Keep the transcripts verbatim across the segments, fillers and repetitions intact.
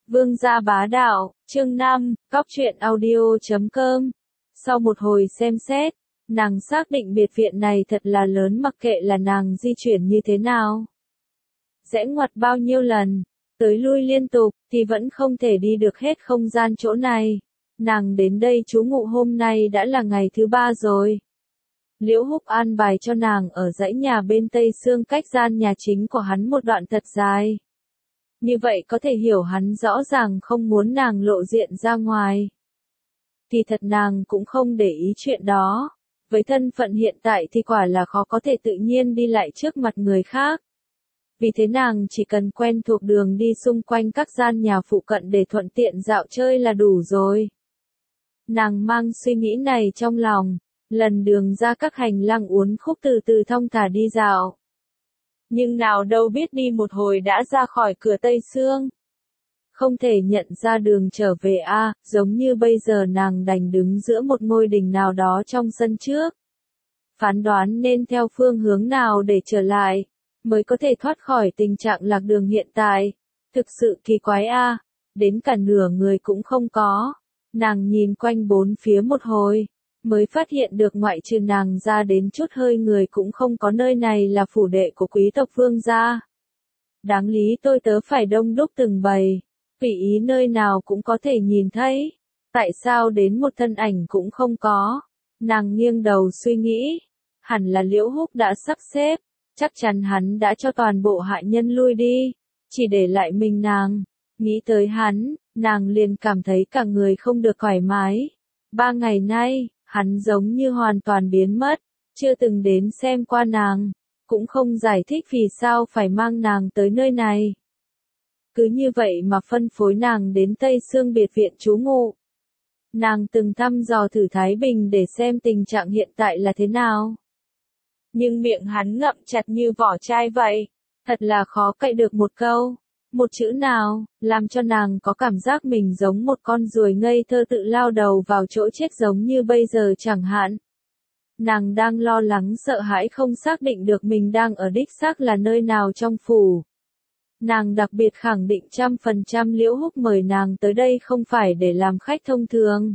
Vương gia bá đạo, chương năm, cóc truyện audio chấm com. Sau một hồi xem xét, nàng xác định biệt viện này thật là lớn, mặc kệ là nàng di chuyển như thế nào. Rẽ ngoặt bao nhiêu lần, tới lui liên tục, thì vẫn không thể đi được hết không gian chỗ này. Nàng đến đây trú ngụ hôm nay đã là ngày thứ ba rồi. Liễu Húc an bài cho nàng ở dãy nhà bên Tây Sương cách gian nhà chính của hắn một đoạn thật dài. Như vậy có thể hiểu hắn rõ ràng không muốn nàng lộ diện ra ngoài. Thì thật nàng cũng không để ý chuyện đó. Với thân phận hiện tại thì quả là khó có thể tự nhiên đi lại trước mặt người khác. Vì thế nàng chỉ cần quen thuộc đường đi xung quanh các gian nhà phụ cận để thuận tiện dạo chơi là đủ rồi. Nàng mang suy nghĩ này trong lòng, lần đường ra các hành lang uốn khúc từ từ thong thả đi dạo. Nhưng nào đâu biết đi một hồi đã ra khỏi cửa Tây Sương. Không thể nhận ra đường trở về a, à, giống như bây giờ nàng đành đứng giữa một ngôi đình nào đó trong sân trước. Phán đoán nên theo phương hướng nào để trở lại, mới có thể thoát khỏi tình trạng lạc đường hiện tại. Thực sự kỳ quái a, à, đến cả nửa người cũng không có. Nàng nhìn quanh bốn phía một hồi, mới phát hiện được ngoại trừ nàng ra đến chút hơi người cũng không có, nơi này là phủ đệ của quý tộc Vương gia. Đáng lý tôi tớ phải đông đúc từng bầy, tùy ý nơi nào cũng có thể nhìn thấy. Tại sao đến một thân ảnh cũng không có? Nàng nghiêng đầu suy nghĩ, hẳn là Liễu Húc đã sắp xếp, chắc chắn hắn đã cho toàn bộ hạ nhân lui đi, chỉ để lại mình nàng. Nghĩ tới hắn, nàng liền cảm thấy cả người không được thoải mái. Ba ngày nay, hắn giống như hoàn toàn biến mất, chưa từng đến xem qua nàng, cũng không giải thích vì sao phải mang nàng tới nơi này. Cứ như vậy mà phân phối nàng đến Tây Sương biệt viện trú ngụ. Nàng từng thăm dò thử Thái Bình để xem tình trạng hiện tại là thế nào. Nhưng miệng hắn ngậm chặt như vỏ chai vậy, thật là khó cậy được một câu, một chữ nào, làm cho nàng có cảm giác mình giống một con ruồi ngây thơ tự lao đầu vào chỗ chết giống như bây giờ chẳng hạn. Nàng đang lo lắng sợ hãi không xác định được mình đang ở đích xác là nơi nào trong phủ. Nàng đặc biệt khẳng định trăm phần trăm Liễu Húc mời nàng tới đây không phải để làm khách thông thường.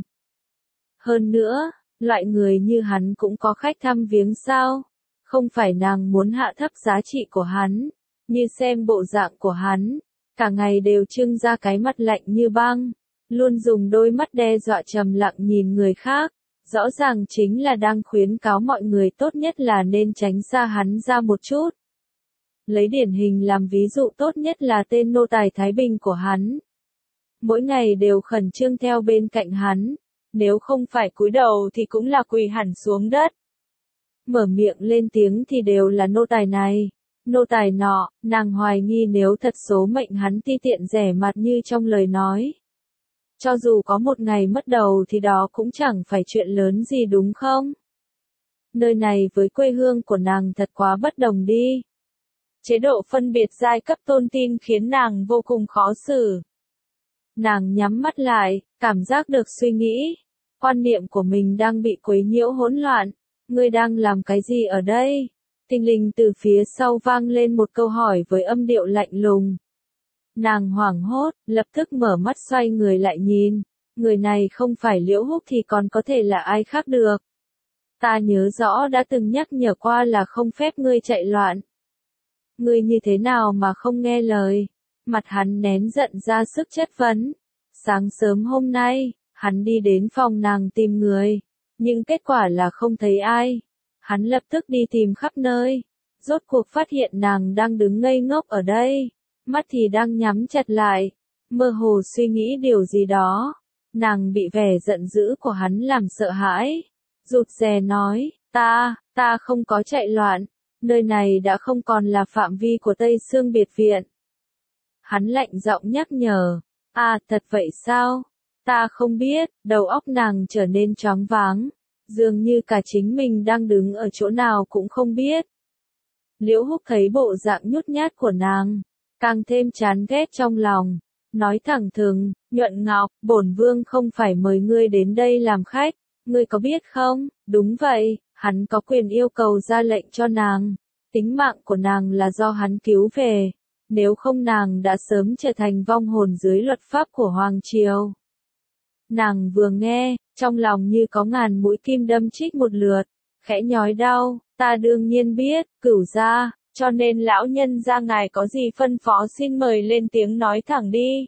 Hơn nữa, loại người như hắn cũng có khách thăm viếng sao? Không phải nàng muốn hạ thấp giá trị của hắn, như xem bộ dạng của hắn, cả ngày đều trưng ra cái mặt lạnh như băng, luôn dùng đôi mắt đe dọa trầm lặng nhìn người khác, rõ ràng chính là đang khuyến cáo mọi người tốt nhất là nên tránh xa hắn ra một chút. Lấy điển hình làm ví dụ tốt nhất là tên nô tài Thái Bình của hắn. Mỗi ngày đều khẩn trương theo bên cạnh hắn, nếu không phải cúi đầu thì cũng là quỳ hẳn xuống đất. Mở miệng lên tiếng thì đều là nô tài này, nô tài nọ, nàng hoài nghi nếu thật số mệnh hắn ti tiện rẻ mặt như trong lời nói. Cho dù có một ngày mất đầu thì đó cũng chẳng phải chuyện lớn gì đúng không? Nơi này với quê hương của nàng thật quá bất đồng đi. Chế độ phân biệt giai cấp tôn tin khiến nàng vô cùng khó xử. Nàng nhắm mắt lại, cảm giác được suy nghĩ. Quan niệm của mình đang bị quấy nhiễu hỗn loạn. Ngươi đang làm cái gì ở đây? Thình lình từ phía sau vang lên một câu hỏi với âm điệu lạnh lùng. Nàng hoảng hốt, lập tức mở mắt xoay người lại nhìn. Người này không phải Liễu Húc thì còn có thể là ai khác được. Ta nhớ rõ đã từng nhắc nhở qua là không phép ngươi chạy loạn. Ngươi như thế nào mà không nghe lời? Mặt hắn nén giận ra sức chất vấn. Sáng sớm hôm nay, hắn đi đến phòng nàng tìm người, nhưng kết quả là không thấy ai. Hắn lập tức đi tìm khắp nơi, rốt cuộc phát hiện nàng đang đứng ngây ngốc ở đây, mắt thì đang nhắm chặt lại, mơ hồ suy nghĩ điều gì đó. Nàng bị vẻ giận dữ của hắn làm sợ hãi, rụt rè nói, ta, ta không có chạy loạn. Nơi này đã không còn là phạm vi của Tây Sương biệt viện. Hắn lạnh giọng nhắc nhở. À, thật vậy sao? Ta không biết. Đầu óc nàng trở nên choáng váng, dường như cả chính mình đang đứng ở chỗ nào cũng không biết. Liễu Húc thấy bộ dạng nhút nhát của nàng, càng thêm chán ghét trong lòng, nói thẳng thừng, Nhuận Ngọc, bổn vương không phải mời ngươi đến đây làm khách, ngươi có biết không? Đúng vậy. Hắn có quyền yêu cầu ra lệnh cho nàng, tính mạng của nàng là do hắn cứu về, nếu không nàng đã sớm trở thành vong hồn dưới luật pháp của Hoàng Triều. Nàng vừa nghe, trong lòng như có ngàn mũi kim đâm chích một lượt, khẽ nhói đau, ta đương nhiên biết, Cửu gia, cho nên lão nhân gia ngài có gì phân phó xin mời lên tiếng nói thẳng đi.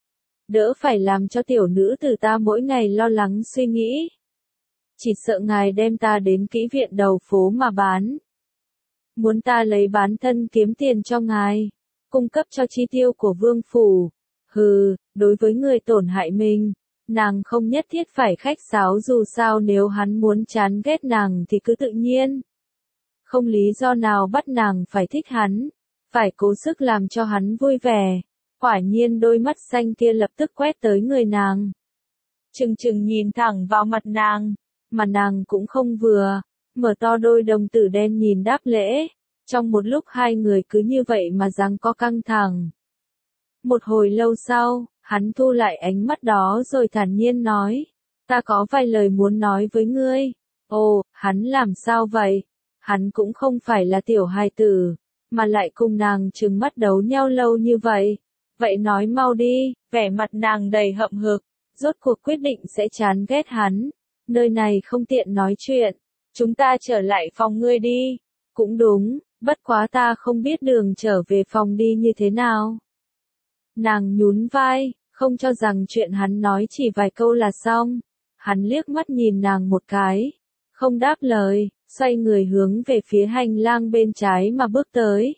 Đỡ phải làm cho tiểu nữ tử ta mỗi ngày lo lắng suy nghĩ. Chỉ sợ ngài đem ta đến kỹ viện đầu phố mà bán. Muốn ta lấy bán thân kiếm tiền cho ngài, cung cấp cho chi tiêu của vương phủ. Hừ, đối với người tổn hại mình, nàng không nhất thiết phải khách sáo, dù sao nếu hắn muốn chán ghét nàng thì cứ tự nhiên. Không lý do nào bắt nàng phải thích hắn, phải cố sức làm cho hắn vui vẻ. Quả nhiên đôi mắt xanh kia lập tức quét tới người nàng. Trừng trừng nhìn thẳng vào mặt nàng, mà nàng cũng không vừa, mở to đôi đồng tử đen nhìn đáp lễ. Trong một lúc hai người cứ như vậy mà giằng co căng thẳng. Một hồi lâu sau, hắn thu lại ánh mắt đó rồi thản nhiên nói, ta có vài lời muốn nói với ngươi. Ồ, hắn làm sao vậy? Hắn cũng không phải là tiểu hài tử, mà lại cùng nàng trừng mắt đấu nhau lâu như vậy. Vậy nói mau đi, vẻ mặt nàng đầy hậm hực, rốt cuộc quyết định sẽ chán ghét hắn. Nơi này không tiện nói chuyện, chúng ta trở lại phòng ngươi đi. Cũng đúng, bất quá ta không biết đường trở về phòng đi như thế nào. Nàng nhún vai, không cho rằng chuyện hắn nói chỉ vài câu là xong. Hắn liếc mắt nhìn nàng một cái, không đáp lời, xoay người hướng về phía hành lang bên trái mà bước tới.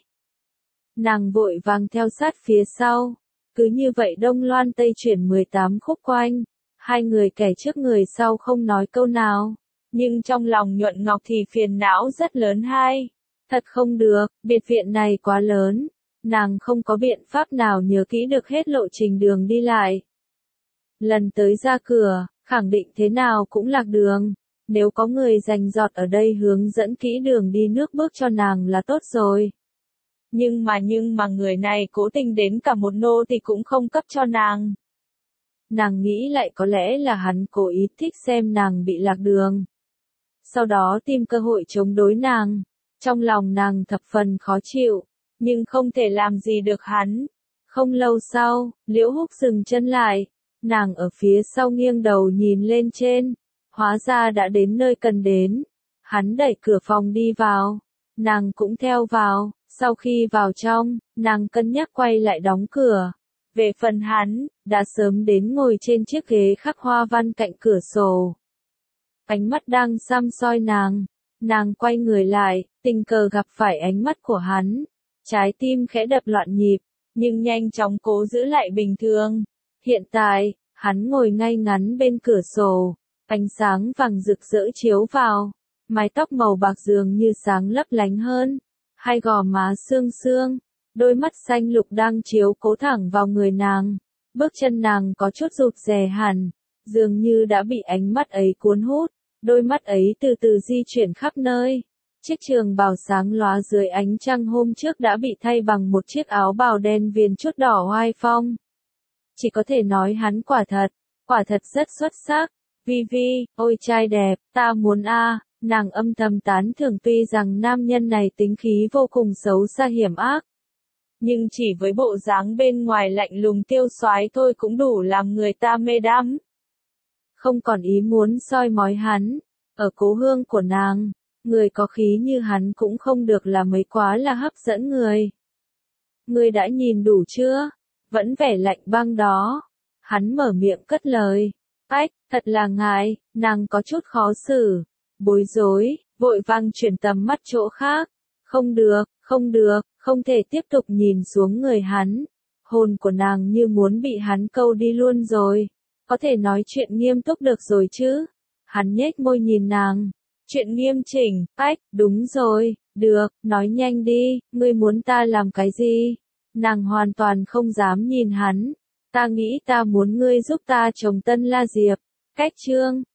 Nàng vội vàng theo sát phía sau, cứ như vậy đông loan tây chuyển mười tám khúc quanh, hai người kẻ trước người sau không nói câu nào, nhưng trong lòng Nhuận Ngọc thì phiền não rất lớn hai. Thật không được, biệt viện này quá lớn, nàng không có biện pháp nào nhớ kỹ được hết lộ trình đường đi lại. Lần tới ra cửa, khẳng định thế nào cũng lạc đường, nếu có người rành rọt ở đây hướng dẫn kỹ đường đi nước bước cho nàng là tốt rồi. Nhưng mà nhưng mà người này cố tình đến cả một nô thì cũng không cấp cho nàng. Nàng nghĩ lại có lẽ là hắn cố ý thích xem nàng bị lạc đường. Sau đó tìm cơ hội chống đối nàng. Trong lòng nàng thập phần khó chịu, nhưng không thể làm gì được hắn. Không lâu sau, Liễu Húc dừng chân lại, nàng ở phía sau nghiêng đầu nhìn lên trên, hóa ra đã đến nơi cần đến. Hắn đẩy cửa phòng đi vào, nàng cũng theo vào, sau khi vào trong, nàng cân nhắc quay lại đóng cửa. Về phần hắn, đã sớm đến ngồi trên chiếc ghế khắc hoa văn cạnh cửa sổ. Ánh mắt đang săm soi nàng. Nàng quay người lại, tình cờ gặp phải ánh mắt của hắn. Trái tim khẽ đập loạn nhịp, nhưng nhanh chóng cố giữ lại bình thường. Hiện tại, hắn ngồi ngay ngắn bên cửa sổ, ánh sáng vàng rực rỡ chiếu vào, mái tóc màu bạc dường như sáng lấp lánh hơn, hai gò má sương sương, đôi mắt xanh lục đang chiếu cố thẳng vào người nàng. Bước chân nàng có chút rụt rè hẳn, dường như đã bị ánh mắt ấy cuốn hút. Đôi mắt ấy từ từ di chuyển khắp nơi. Chiếc trường bào sáng lóa dưới ánh trăng hôm trước đã bị thay bằng một chiếc áo bào đen viền chút đỏ oai phong. Chỉ có thể nói hắn quả thật, quả thật rất xuất sắc. Vi Vi, ôi trai đẹp, ta muốn a. Nàng âm thầm tán thưởng, tuy rằng nam nhân này tính khí vô cùng xấu xa hiểm ác. Nhưng chỉ với bộ dáng bên ngoài lạnh lùng tiêu xoái thôi cũng đủ làm người ta mê đắm. Không còn ý muốn soi mói hắn. Ở cố hương của nàng, người có khí như hắn cũng không được là mấy quá là hấp dẫn người. Ngươi đã nhìn đủ chưa? Vẫn vẻ lạnh băng đó. Hắn mở miệng cất lời. Ách, thật là ngại, nàng có chút khó xử. Bối rối, vội vàng chuyển tầm mắt chỗ khác. Không được, không được, không thể tiếp tục nhìn xuống người hắn. Hồn của nàng như muốn bị hắn câu đi luôn rồi. Có thể nói chuyện nghiêm túc được rồi chứ? Hắn nhếch môi nhìn nàng. Chuyện nghiêm chỉnh, ách, đúng rồi, được, nói nhanh đi, ngươi muốn ta làm cái gì? Nàng hoàn toàn không dám nhìn hắn. Ta nghĩ ta muốn ngươi giúp ta trồng Tân La Diệp. Cách chương